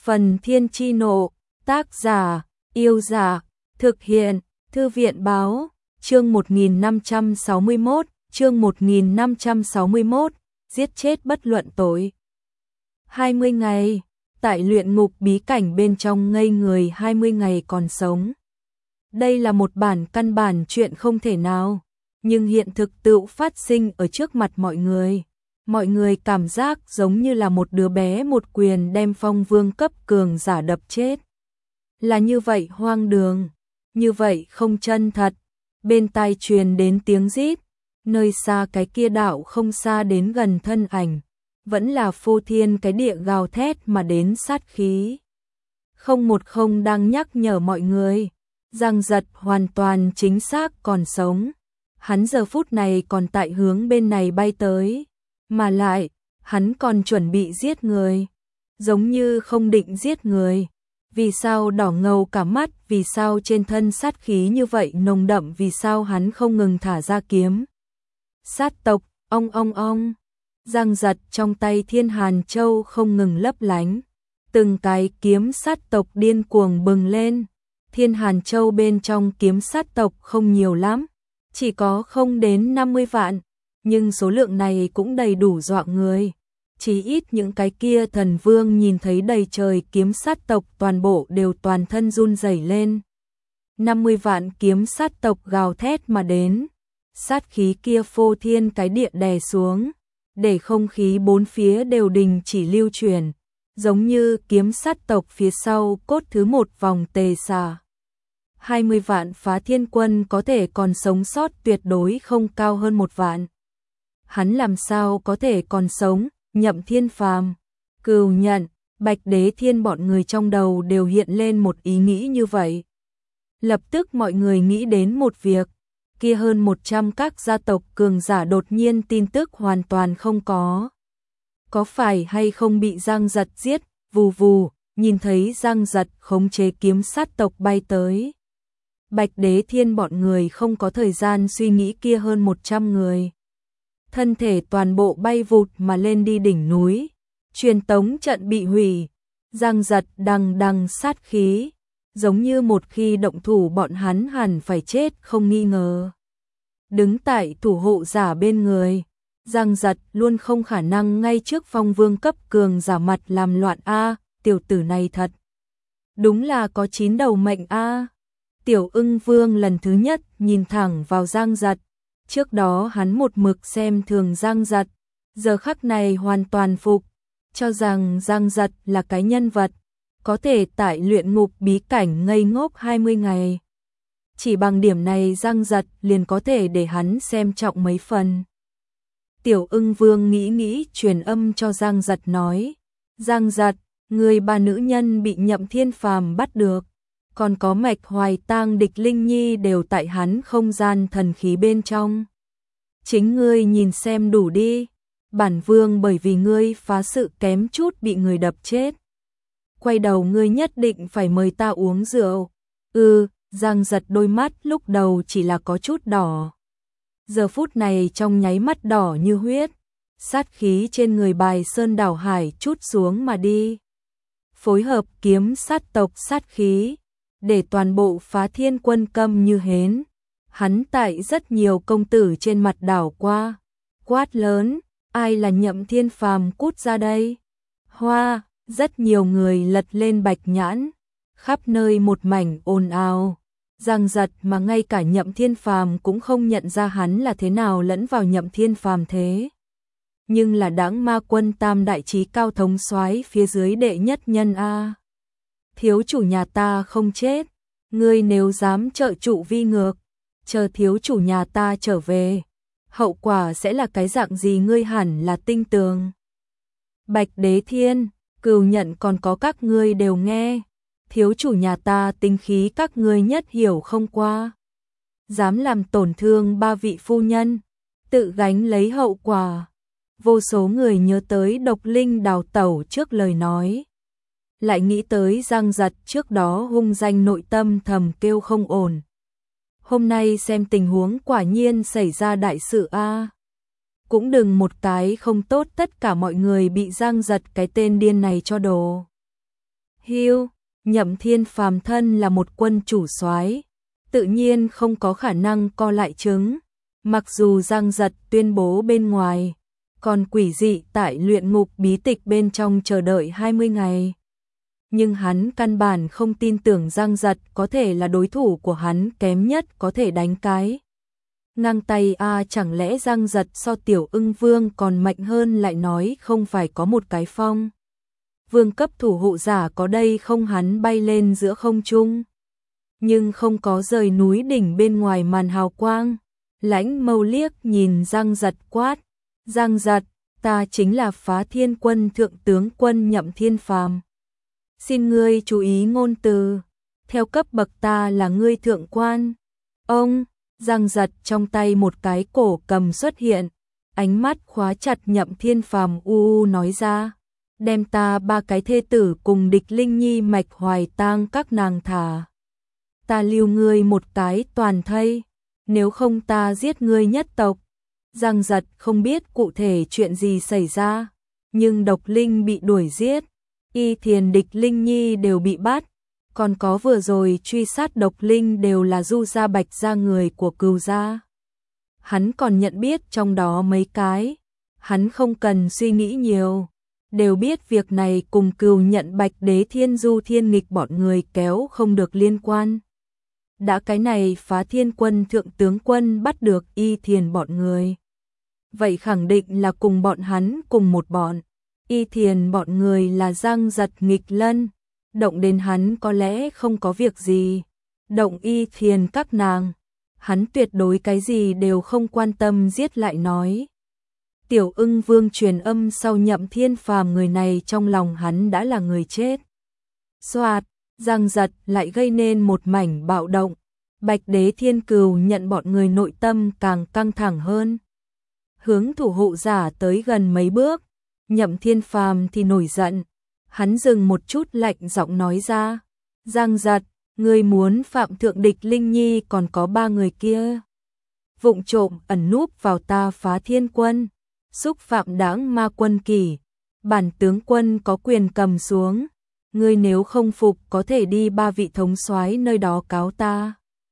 Phần Thiên Chi Nộ, tác giả, Yêu Giả, thực hiện, Thư viện Báo, chương 1561, giết chết bất luận tội. 20 ngày, tại luyện ngục bí cảnh bên trong ngây người 20 ngày còn sống. Đây là một bản căn bản chuyện không thể nào, nhưng hiện thực tựu phát sinh ở trước mặt mọi người. Mọi người cảm giác giống như là một đứa bé một quyền đem phong vương cấp cường giả đập chết. Là như vậy hoang đường, như vậy không chân thật. Bên tai truyền đến tiếng rít, nơi xa cái kia đạo không xa đến gần thân ảnh, vẫn là phô thiên cái địa gào thét mà đến sát khí. 010 đang nhắc nhở mọi người, Giang Giật hoàn toàn chính xác còn sống. Hắn giờ phút này còn tại hướng bên này bay tới, mà lại, hắn còn chuẩn bị giết người, giống như không định giết người. Vì sao đỏ ngầu cả mắt, vì sao trên thân sát khí như vậy nồng đậm, vì sao hắn không ngừng thả ra kiếm. Sát tộc, ong ong ong, Giang Giật trong tay Thiên Hàn Châu không ngừng lấp lánh, từng cái kiếm sát tộc điên cuồng bừng lên. Thiên Hàn Châu bên trong kiếm sát tộc không nhiều lắm, chỉ có không đến 50 vạn, nhưng số lượng này cũng đầy đủ dọa người. Chỉ ít những cái kia thần vương nhìn thấy đầy trời kiếm sát tộc toàn bộ đều toàn thân run rẩy lên. 50 vạn kiếm sát tộc gào thét mà đến, sát khí kia phô thiên cái địa đè xuống, để không khí bốn phía đều đình chỉ lưu chuyển, giống như kiếm sát tộc phía sau cốt thứ một vòng tề xà. 20 vạn phá thiên quân có thể còn sống sót tuyệt đối không cao hơn 1 vạn. Hắn làm sao có thể còn sống? Nhậm Thiên Phàm, Cừu Nhận, Bạch Đế Thiên bọn người trong đầu đều hiện lên một ý nghĩ như vậy. Lập tức mọi người nghĩ đến một việc, kia hơn 100 các gia tộc cường giả đột nhiên tin tức hoàn toàn không có. Có phải hay không bị Giang Giật giết? Vù vù, nhìn thấy Giang Giật khống chế kiếm sát tộc bay tới. Bạch Đế Thiên bọn người không có thời gian suy nghĩ kia hơn 100 người. Thân thể toàn bộ bay vụt mà lên đi đỉnh núi, truyền tống trận bị hủy, Giang Giật đằng đằng sát khí, giống như một khi động thủ bọn hắn hẳn phải chết không nghi ngờ. Đứng tại thủ hộ giả bên người, Giang Giật luôn không khả năng ngay trước phong vương cấp cường giả mặt làm loạn a, tiểu tử này thật đúng là có 9 đầu mệnh a. Tiểu Ưng Vương lần thứ nhất nhìn thẳng vào Giang Giật. Trước đó hắn một mực xem thường Giang Giật, giờ khắc này hoàn toàn phục, cho rằng Giang Giật là cái nhân vật, có thể tại luyện ngục bí cảnh ngây ngốc 20 ngày. Chỉ bằng điểm này Giang Giật liền có thể để hắn xem trọng mấy phần. Tiểu Ưng Vương nghĩ truyền âm cho Giang Giật nói, Giang Giật, người bà nữ nhân bị Nhậm Thiên Phàm bắt được, còn có Mạch Hoài Tang địch Linh Nhi đều tại hắn không gian thần khí bên trong. Chính ngươi nhìn xem đủ đi, bản vương bởi vì ngươi phá sự kém chút bị người đập chết. Quay đầu ngươi nhất định phải mời ta uống rượu. Giang Giật đôi mắt lúc đầu chỉ là có chút đỏ. Giờ phút này trong nháy mắt đỏ như huyết, sát khí trên người Bài Sơn đảo hải chút xuống mà đi. Phối hợp kiếm sát tộc sát khí, để toàn bộ phá thiên quân câm như hến. Hắn tại rất nhiều công tử trên mặt đảo qua, quát lớn, ai là Nhậm Thiên Phàm cút ra đây. Hoa, rất nhiều người lật lên bạch nhãn, khắp nơi một mảnh ồn ào. Giang Giật mà ngay cả Nhậm Thiên Phàm cũng không nhận ra hắn là thế nào lẫn vào Nhậm Thiên Phàm thế. Nhưng là Đãng Ma Quân tam đại chí cao thống soái phía dưới đệ nhất nhân a. Thiếu chủ nhà ta không chết, ngươi nếu dám trợ trụ vi ngược, chờ thiếu chủ nhà ta trở về, hậu quả sẽ là cái dạng gì ngươi hẳn là tinh tường. Bạch Đế Thiên, Cừu Nhận còn có các ngươi đều nghe, thiếu chủ nhà ta tinh khí các ngươi nhất hiểu không qua. Dám làm tổn thương 3 vị phu nhân, tự gánh lấy hậu quả. Vô số người nhớ tới Độc Linh đào tẩu trước lời nói. Lại nghĩ tới Giang Giật trước đó hung danh nội tâm thầm kêu không ổn. Hôm nay xem tình huống quả nhiên xảy ra đại sự a. Cũng đừng một cái không tốt tất cả mọi người bị Giang Giật cái tên điên này cho đồ. Hưu, Nhậm Thiên Phàm thân là một quân chủ soái, tự nhiên không có khả năng co lại trứng. Mặc dù Giang Giật tuyên bố bên ngoài, còn quỷ dị tại luyện ngục bí tịch bên trong chờ đợi 20 ngày. Nhưng hắn căn bản không tin tưởng Giang Giật có thể là đối thủ của hắn, kém nhất có thể đánh cái ngang tay chẳng lẽ Giang Giật so Tiểu Ưng Vương còn mạnh hơn, lại nói không phải có một cái phong vương cấp thủ hộ giả có đây không, hắn bay lên giữa không trung nhưng không có rời núi đỉnh bên ngoài màn hào quang. Lãnh Mâu liếc nhìn Giang Giật quát, Giang Giật, ta chính là Phá Thiên Quân thượng tướng quân Nhậm Thiên Phàm. Xin ngươi chú ý ngôn từ, theo cấp bậc ta là ngươi thượng quan. Ông, Giang Giật trong tay một cái cổ cầm xuất hiện, ánh mắt khóa chặt Nhậm Thiên Phàm nói ra, đem ta 3 cái thê tử cùng Địch Linh Nhi mạch hoài tang các nàng thả. Ta lưu ngươi một cái toàn thây, nếu không ta giết ngươi nhất tộc. Giang Giật không biết cụ thể chuyện gì xảy ra, nhưng Độc Linh bị đuổi giết, Y Thiền Địch Linh Nhi đều bị bắt, còn có vừa rồi truy sát Độc Linh đều là Du gia Bạch gia người của Cừu gia. Hắn còn nhận biết trong đó mấy cái, hắn không cần suy nghĩ nhiều, đều biết việc này cùng Cừu nhận Bạch Đế Thiên Du Thiên Nghịch bọn người kéo không được liên quan. Đã cái này Phá Thiên Quân thượng tướng quân bắt được Y Thiền bọn người, vậy khẳng định là cùng bọn hắn cùng một bọn. Y Thiền bọn người là Giang Giật nghịch lân, động đến hắn có lẽ không có việc gì, động Y Thiền các nàng, hắn tuyệt đối cái gì đều không quan tâm, giết lại nói. Tiểu Ưng Vương truyền âm sau Nhậm Thiên Phàm, người này trong lòng hắn đã là người chết. Soạt, Giang Giật lại gây nên một mảnh bạo động, Bạch Đế Thiên Cừu nhận bọn người nội tâm càng căng thẳng hơn. Hướng thủ hộ giả tới gần mấy bước, Nhậm Thiên Phàm thì nổi giận, hắn dừng một chút lạnh giọng nói ra, Giang Giật, ngươi muốn phạm thượng Địch Linh Nhi còn có 3 người kia, vụng trộm ẩn núp vào ta Phá Thiên Quân, xúc phạm đáng ma quân kỷ, bản tướng quân có quyền cầm xuống, ngươi nếu không phục có thể đi 3 vị thống soái nơi đó cáo ta,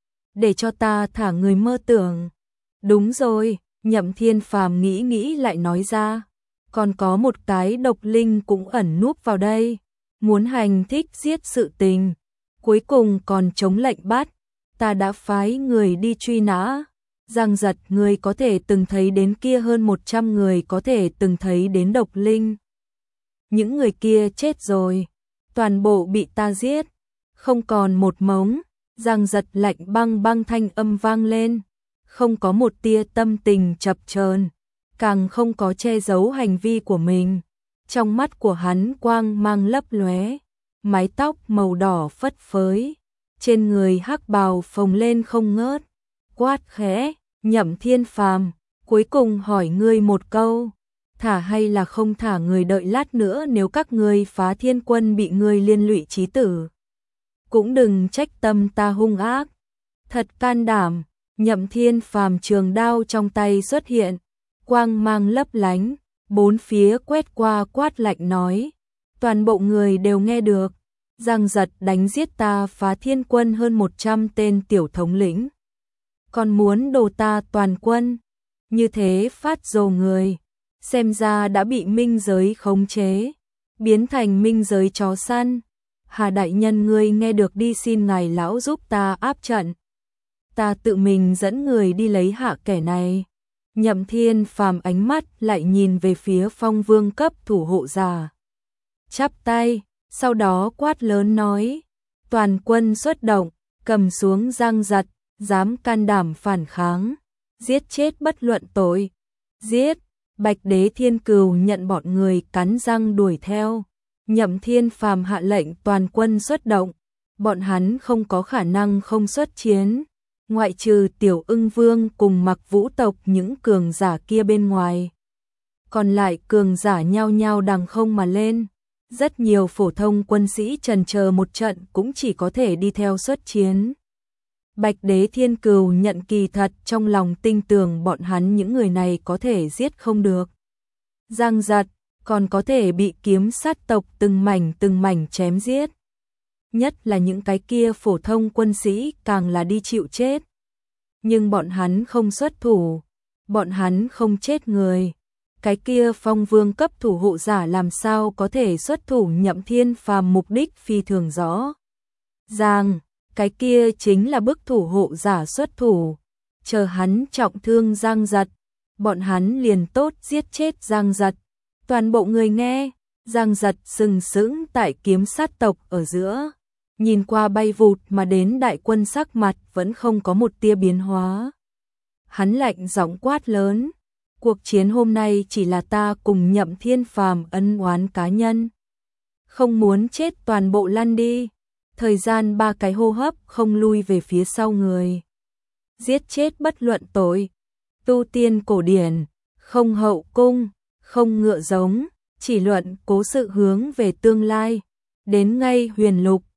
để cho ta thả người mơ tưởng. Đúng rồi, Nhậm Thiên Phàm nghĩ lại nói ra, còn có một cái Độc Linh cũng ẩn núp vào đây, muốn hành thích giết sự tình, cuối cùng còn chống lệnh bắt, ta đã phái người đi truy nã. Giang Giật, người có thể từng thấy đến kia hơn 100 người có thể từng thấy đến Độc Linh. Những người kia chết rồi, toàn bộ bị ta giết, không còn một mống. Giang Giật lạnh băng băng thanh âm vang lên, không có một tia tâm tình chập chờn, càng không có che giấu hành vi của mình. Trong mắt của hắn quang mang lấp lóe, mái tóc màu đỏ phất phới, trên người hắc bào phồng lên không ngớt, quát khẽ, Nhậm Thiên Phàm, cuối cùng hỏi ngươi một câu, thả hay là không thả người, đợi lát nữa nếu các ngươi Phá Thiên Quân bị ngươi liên lụy chí tử, cũng đừng trách tâm ta hung ác. Thật can đảm. Nhậm Thiên Phàm trường đao trong tay xuất hiện, quang mang lấp lánh, bốn phía quét qua, quát lạnh nói, toàn bộ người đều nghe được, Giang Giật đánh giết ta Phá Thiên Quân hơn 100 tên tiểu thống lĩnh, còn muốn đồ ta toàn quân, như thế phát rồ người, xem ra đã bị minh giới khống chế, biến thành minh giới chó săn. Hà đại nhân, ngươi nghe được đi, xin ngài lão giúp ta áp trận, ta tự mình dẫn người đi lấy hạ kẻ này. Nhậm Thiên Phàm ánh mắt lại nhìn về phía phong vương cấp thủ hộ giả, chắp tay, sau đó quát lớn nói, toàn quân xuất động, cầm xuống Giang Giật, dám can đảm phản kháng, giết chết bất luận tội, giết. Bạch Đế Thiên Cừu nhận bọn người cắn răng đuổi theo. Nhậm Thiên Phàm hạ lệnh toàn quân xuất động, bọn hắn không có khả năng không xuất chiến, ngoại trừ Tiểu Ưng Vương cùng Mặc Vũ tộc những cường giả kia bên ngoài. Còn lại cường giả nhao nhao đằng không mà lên, rất nhiều phổ thông quân sĩ chần chờ một trận cũng chỉ có thể đi theo xuất chiến. Bạch Đế Thiên Cừu nhận kỳ thật trong lòng tin tưởng bọn hắn những người này có thể giết không được Giang Giật, còn có thể bị kiếm sát tộc từng mảnh chém giết. nhất là những cái kia phổ thông quân sĩ càng là đi chịu chết. Nhưng bọn hắn không xuất thủ, bọn hắn không chết người. Cái kia Phong Vương cấp thủ hộ giả làm sao có thể xuất thủ Nhậm Thiên Phàm, mục đích phi thường rõ ràng, cái kia chính là bức thủ hộ giả xuất thủ, chờ hắn trọng thương Giang Giật, bọn hắn liền tốt giết chết Giang Giật. Toàn bộ người nghe, Giang Giật sừng sững tại kiếm sát tộc ở giữa, nhìn qua bay vụt mà đến đại quân, sắc mặt vẫn không có một tia biến hóa. Hắn lạnh giọng quát lớn, cuộc chiến hôm nay chỉ là ta cùng Nhậm Thiên Phàm ân oán cá nhân. Không muốn chết toàn bộ lăn đi. Thời gian 3 cái hô hấp không lui về phía sau người. Giết chết bất luận tội. Tu tiên cổ điển, không hậu cung, không ngựa giống, chỉ luận cố sự hướng về tương lai. Đến ngay Huyền Lục,